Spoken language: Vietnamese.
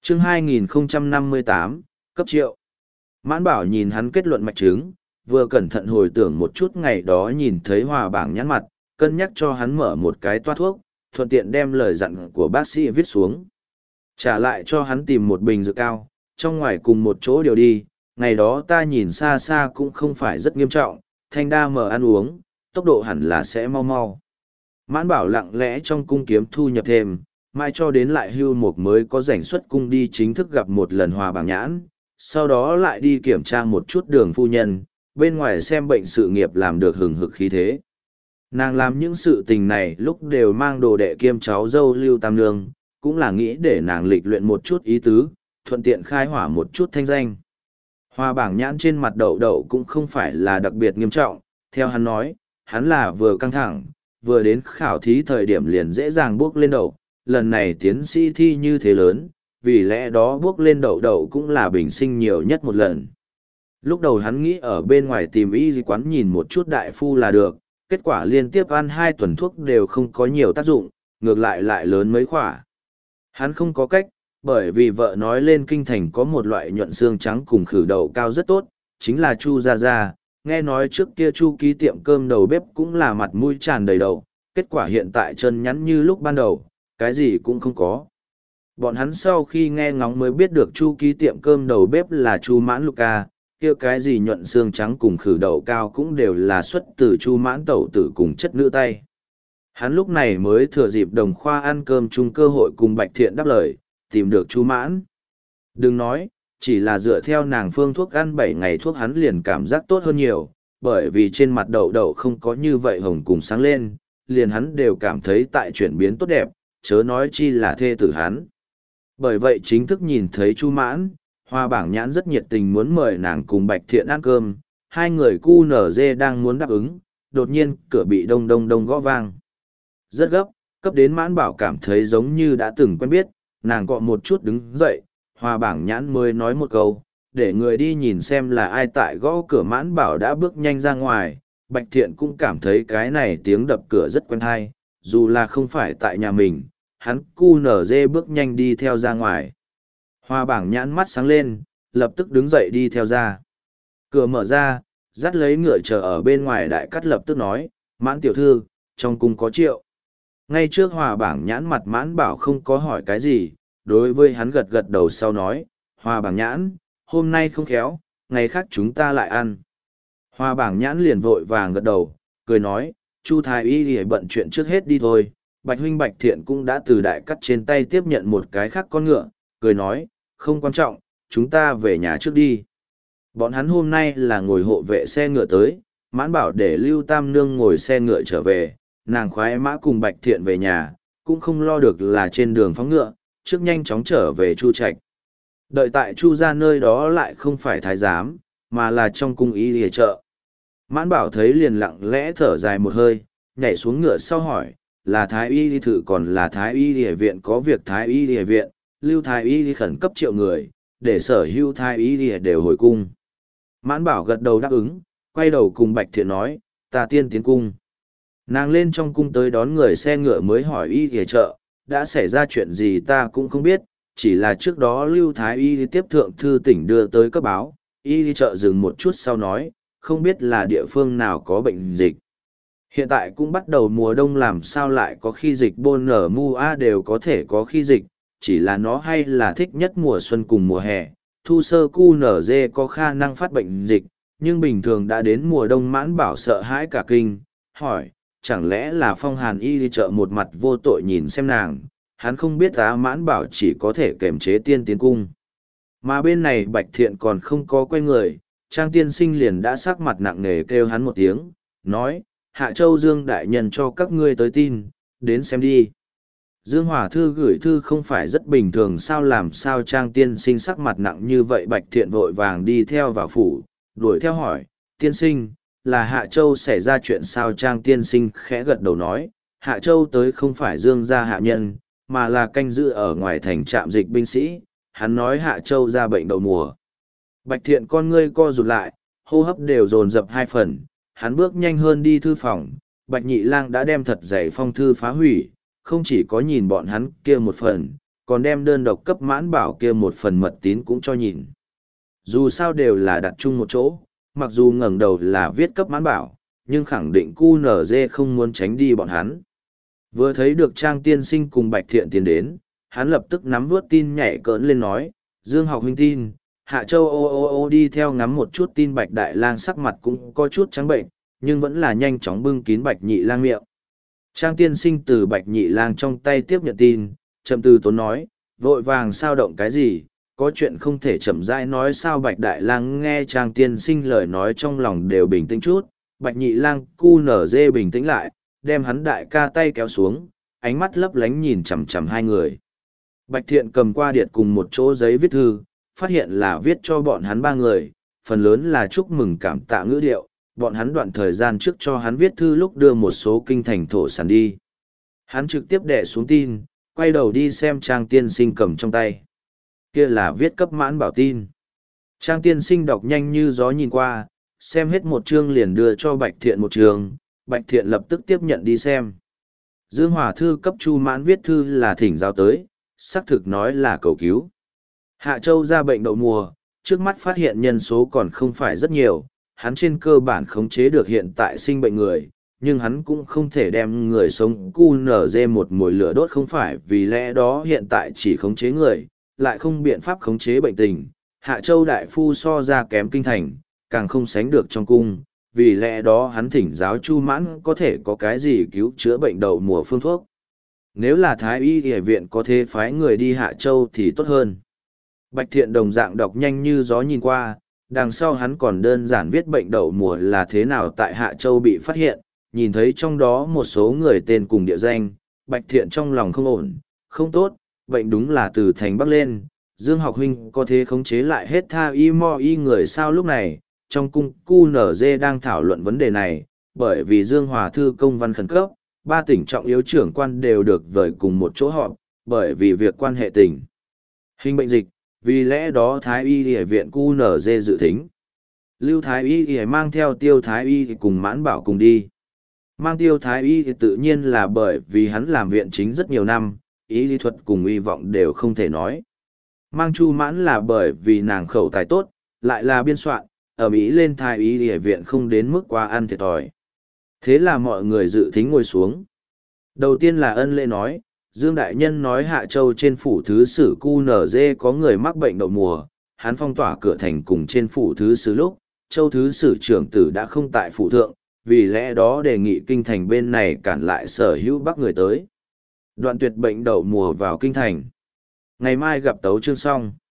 Chương 2058, cấp triệu. Mãn Bảo nhìn hắn kết luận mạch chứng, vừa cẩn thận hồi tưởng một chút ngày đó nhìn thấy Hòa Bảng nhãn mặt, cân nhắc cho hắn mở một cái toa thuốc, thuận tiện đem lời dặn của bác sĩ viết xuống. Trả lại cho hắn tìm một bình dược cao, trong ngoài cùng một chỗ điều đi, ngày đó ta nhìn xa xa cũng không phải rất nghiêm trọng, thanh đa mở ăn uống, tốc độ hẳn là sẽ mau mau. Mãn Bảo lặng lẽ trong cung kiếm thu nhập thêm, mai cho đến lại hưu mục mới có rảnh xuất cung đi chính thức gặp một lần Hòa Bảng nhãn, sau đó lại đi kiểm tra một chút Đường phu nhân, bên ngoài xem bệnh sự nghiệp làm được hừng hực khí thế. Nàng làm những sự tình này lúc đều mang đồ đệ kiêm cháu dâu Lưu Tam Nương, cũng là nghĩ để nàng lịch luyện một chút ý tứ, thuận tiện khai hỏa một chút thanh danh. Hòa Bảng nhãn trên mặt đậu đậu cũng không phải là đặc biệt nghiêm trọng, theo hắn nói, hắn là vừa căng thẳng, vừa đến khảo thí thời điểm liền dễ dàng bước lên đậu, lần này tiến sĩ thi như thế lớn, vì lẽ đó bước lên đậu đậu cũng là bình sinh nhiều nhất một lần. Lúc đầu hắn nghĩ ở bên ngoài tìm y quán nhìn một chút đại phu là được, kết quả liên tiếp ăn 2 tuần thuốc đều không có nhiều tác dụng, ngược lại lại lớn mấy khỏa. Hắn không có cách, bởi vì vợ nói lên kinh thành có một loại nhuận xương trắng cùng khử đậu cao rất tốt, chính là Chu Gia Gia, nghe nói trước kia Chu ký tiệm cơm đầu bếp cũng là mặt mũi tràn đầy đậu, kết quả hiện tại chân nhắn như lúc ban đầu, cái gì cũng không có. Bọn hắn sau khi nghe ngóng mới biết được Chu ký tiệm cơm đầu bếp là Chu Mãn Luca, kia cái gì nhuận xương trắng cùng khử đậu cao cũng đều là xuất từ Chu Mãn tẩu tử cùng chất nữ tay. Hắn lúc này mới thừa dịp Đồng Khoa ăn cơm chung cơ hội cùng Bạch Thiện đáp lời, tìm được Chu Mãn. Đừng nói, chỉ là dựa theo nàng phương thuốc ăn 7 ngày thuốc hắn liền cảm giác tốt hơn nhiều, bởi vì trên mặt đậu đậu không có như vậy hồng cùng sáng lên, liền hắn đều cảm thấy tại chuyển biến tốt đẹp, chớ nói chi là thê tử hắn. Bởi vậy chính thức nhìn thấy Chu Mãn, Hoa Bảng nhãn rất nhiệt tình muốn mời nàng cùng Bạch Thiện ăn cơm, hai người cu nở dê đang muốn đáp ứng, đột nhiên cửa bị đông đông đông gõ vang. Rất gấp, cấp đến Mãn Bảo cảm thấy giống như đã từng quen biết, nàng cọ một chút đứng dậy, Hoa Bảng nhãn mới nói một câu, để người đi nhìn xem là ai tại gõ cửa. Mãn Bảo đã bước nhanh ra ngoài, Bạch Thiện cũng cảm thấy cái này tiếng đập cửa rất quen tai, dù là không phải tại nhà mình, hắn cu nở dê bước nhanh đi theo ra ngoài. Hoa Bảng nhãn mắt sáng lên, lập tức đứng dậy đi theo ra. Cửa mở ra, dắt lấy ngựa chờ ở bên ngoài. Đại cắt lập tức nói, Mãn tiểu thư, trong cung có triệu. Ngay trước Hoa Bảng nhãn mặt Mãn Bảo không có hỏi cái gì, đối với hắn gật gật đầu sau nói, Hoa Bảng nhãn, hôm nay không khéo, ngày khác chúng ta lại ăn. Hoa Bảng nhãn liền vội vàng gật đầu, cười nói, Chu thái y thì bận chuyện trước hết đi thôi. Bạch huynh Bạch Thiện cũng đã từ đại cắt trên tay tiếp nhận một cái khác con ngựa, cười nói, không quan trọng, chúng ta về nhà trước đi. Bọn hắn hôm nay là ngồi hộ vệ xe ngựa tới, Mãn Bảo để Lưu Tam Nương ngồi xe ngựa trở về, nàng khoái mã cùng Bạch Thiện về nhà, cũng không lo được là trên đường phóng ngựa, trước nhanh chóng trở về Chu Trạch. Đợi tại Chu gia nơi đó lại không phải thái giám, mà là trong cung y lìa chợ. Mãn Bảo thấy liền lặng lẽ thở dài một hơi, nhảy xuống ngựa sau hỏi, là thái y đi thử còn là thái y lìa viện? Có việc thái y lìa viện, Lưu thái y đi khẩn cấp triệu người, để sở hữu thái y lìa đều hồi cung. Mãn Bảo gật đầu đáp ứng, quay đầu cùng Bạch Thiện nói, ta tiên tiến cung. Nàng lên trong cung tới đón người xe ngựa mới hỏi y lìa chợ, đã xảy ra chuyện gì ta cũng không biết, chỉ là trước đó Lưu thái y tiếp thượng thư tỉnh đưa tới cấp báo, y chợ dừng một chút sau nói, không biết là địa phương nào có bệnh dịch. Hiện tại cũng bắt đầu mùa đông, làm sao lại có khi dịch bôn nở mu a đều có thể có khi dịch, chỉ là nó hay là thích nhất mùa xuân cùng mùa hè, thu sơ cu nở dê có khả năng phát bệnh dịch, nhưng bình thường đã đến mùa đông. Mãn Bảo sợ hãi cả kinh, hỏi, chẳng lẽ là Phong Hàn y đi chợ một mặt vô tội nhìn xem nàng, hắn không biết á. Mãn Bảo chỉ có thể kềm chế tiên tiến cung. Mà bên này Bạch Thiện còn không có quay người, Trang tiên sinh liền đã sắc mặt nặng nề kêu hắn một tiếng, nói, Hạ Châu Dương đại nhân cho các ngươi tới tin, đến xem đi. Dương Hòa Thư gửi thư không phải rất bình thường sao, làm sao Trang tiên sinh sắc mặt nặng như vậy? Bạch Thiện vội vàng đi theo vào phủ, đuổi theo hỏi, tiên sinh, là Hạ Châu xảy ra chuyện sao? Trang tiên sinh khẽ gật đầu nói, Hạ Châu tới không phải Dương gia hạ nhân, mà là canh giữ ở ngoài thành trạm dịch binh sĩ, hắn nói Hạ Châu ra bệnh đậu mùa. Bạch Thiện con ngươi co rụt lại, hô hấp đều dồn dập 2 phần, hắn bước nhanh hơn đi thư phòng. Bạch Nhị Lang đã đem thật dày phong thư phá hủy, không chỉ có nhìn bọn hắn kia một phần, còn đem đơn độc cấp Mãn Bảo kia một phần mật tín cũng cho nhìn. Dù sao đều là đặt chung một chỗ, mặc dù ngẩng đầu là viết cấp Mãn Bảo, nhưng khẳng định QNZ không muốn tránh đi bọn hắn. Vừa thấy được Trang tiên sinh cùng Bạch Thiện tiến đến, hắn lập tức nắm vớt tin nhảy cỡn lên nói, Dương học huynh tin, Hạ Châu ô đi theo ngắm một chút tin Bạch Đại Lang sắc mặt cũng có chút trắng bệnh, nhưng vẫn là nhanh chóng bưng kín Bạch Nhị Lang miệng. Trang tiên sinh từ Bạch Nhị Lang trong tay tiếp nhận tin, chậm từ tốn nói, vội vàng sao động cái gì, có chuyện không thể chậm rãi nói sao. Bạch Đại Lang nghe Trang tiên sinh lời nói trong lòng đều bình tĩnh chút, Bạch Nhị Lang QNZ bình tĩnh lại, đem hắn đại ca tay kéo xuống, ánh mắt lấp lánh nhìn chằm chằm hai người. Bạch Thiện cầm qua điện cùng một chỗ giấy viết thư, phát hiện là viết cho bọn hắn ba người, phần lớn là chúc mừng cảm tạ ngữ điệu, bọn hắn đoạn thời gian trước cho hắn viết thư lúc đưa một số kinh thành thổ sản đi. Hắn trực tiếp đẻ xuống tin, quay đầu đi xem Trang tiên sinh cầm trong tay. Kia là viết cấp Mãn Bảo tin. Trang tiên sinh đọc nhanh như gió nhìn qua, xem hết một chương liền đưa cho Bạch Thiện một chương, Bạch Thiện lập tức tiếp nhận đi xem. Dương Hòa Thư cấp Chu Mãn viết thư là thỉnh giáo tới, xác thực nói là cầu cứu. Hạ Châu ra bệnh đậu mùa, trước mắt phát hiện nhân số còn không phải rất nhiều, hắn trên cơ bản khống chế được hiện tại sinh bệnh người, nhưng hắn cũng không thể đem người sống QNZ một mồi lửa đốt, không phải vì lẽ đó hiện tại chỉ khống chế người, lại không biện pháp khống chế bệnh tình. Hạ Châu đại phu so ra kém kinh thành, càng không sánh được trong cung, vì lẽ đó hắn thỉnh giáo Chu Mãn có thể có cái gì cứu chữa bệnh đậu mùa phương thuốc. Nếu là Thái y y viện có thể phái người đi Hạ Châu thì tốt hơn. Bạch Thiện đồng dạng đọc nhanh như gió nhìn qua, đằng sau hắn còn đơn giản viết bệnh đậu mùa là thế nào tại Hạ Châu bị phát hiện, nhìn thấy trong đó một số người tên cùng địa danh, Bạch Thiện trong lòng không ổn, không tốt, bệnh đúng là từ thành Bắc lên, Dương học huynh có thể khống chế lại hết tha y mo y người sao. Lúc này, trong cung QNZ đang thảo luận vấn đề này, bởi vì Dương Hòa Thư công văn khẩn cấp, ba tỉnh trọng yếu trưởng quan đều được vời cùng một chỗ họp, bởi vì việc quan hệ tỉnh hình bệnh dịch, vì lẽ đó Thái y y viện QNZ dự thính. Lưu Thái y y mang theo Tiêu Thái y cùng Mãn Bảo cùng đi. Mang Tiêu Thái y thì tự nhiên là bởi vì hắn làm viện chính rất nhiều năm, y lý thuật cùng y vọng đều không thể nói. Mang Chu Mãn là bởi vì nàng khẩu tài tốt, lại là biên soạn, ở Mỹ lên Thái y y viện không đến mức quá ăn thiệt thòi. Thế là mọi người dự thính ngồi xuống. Đầu tiên là ân lễ nói, Dương Đại Nhân nói Hạ Châu trên phủ thứ sử QNZ có người mắc bệnh đậu mùa, hắn phong tỏa cửa thành cùng trên phủ thứ sử lúc, Châu thứ sử trưởng tử đã không tại phủ thượng, vì lẽ đó đề nghị kinh thành bên này cản lại sở hữu bắc người tới. Đoạn tuyệt bệnh đậu mùa vào kinh thành. Ngày mai gặp tấu chương xong.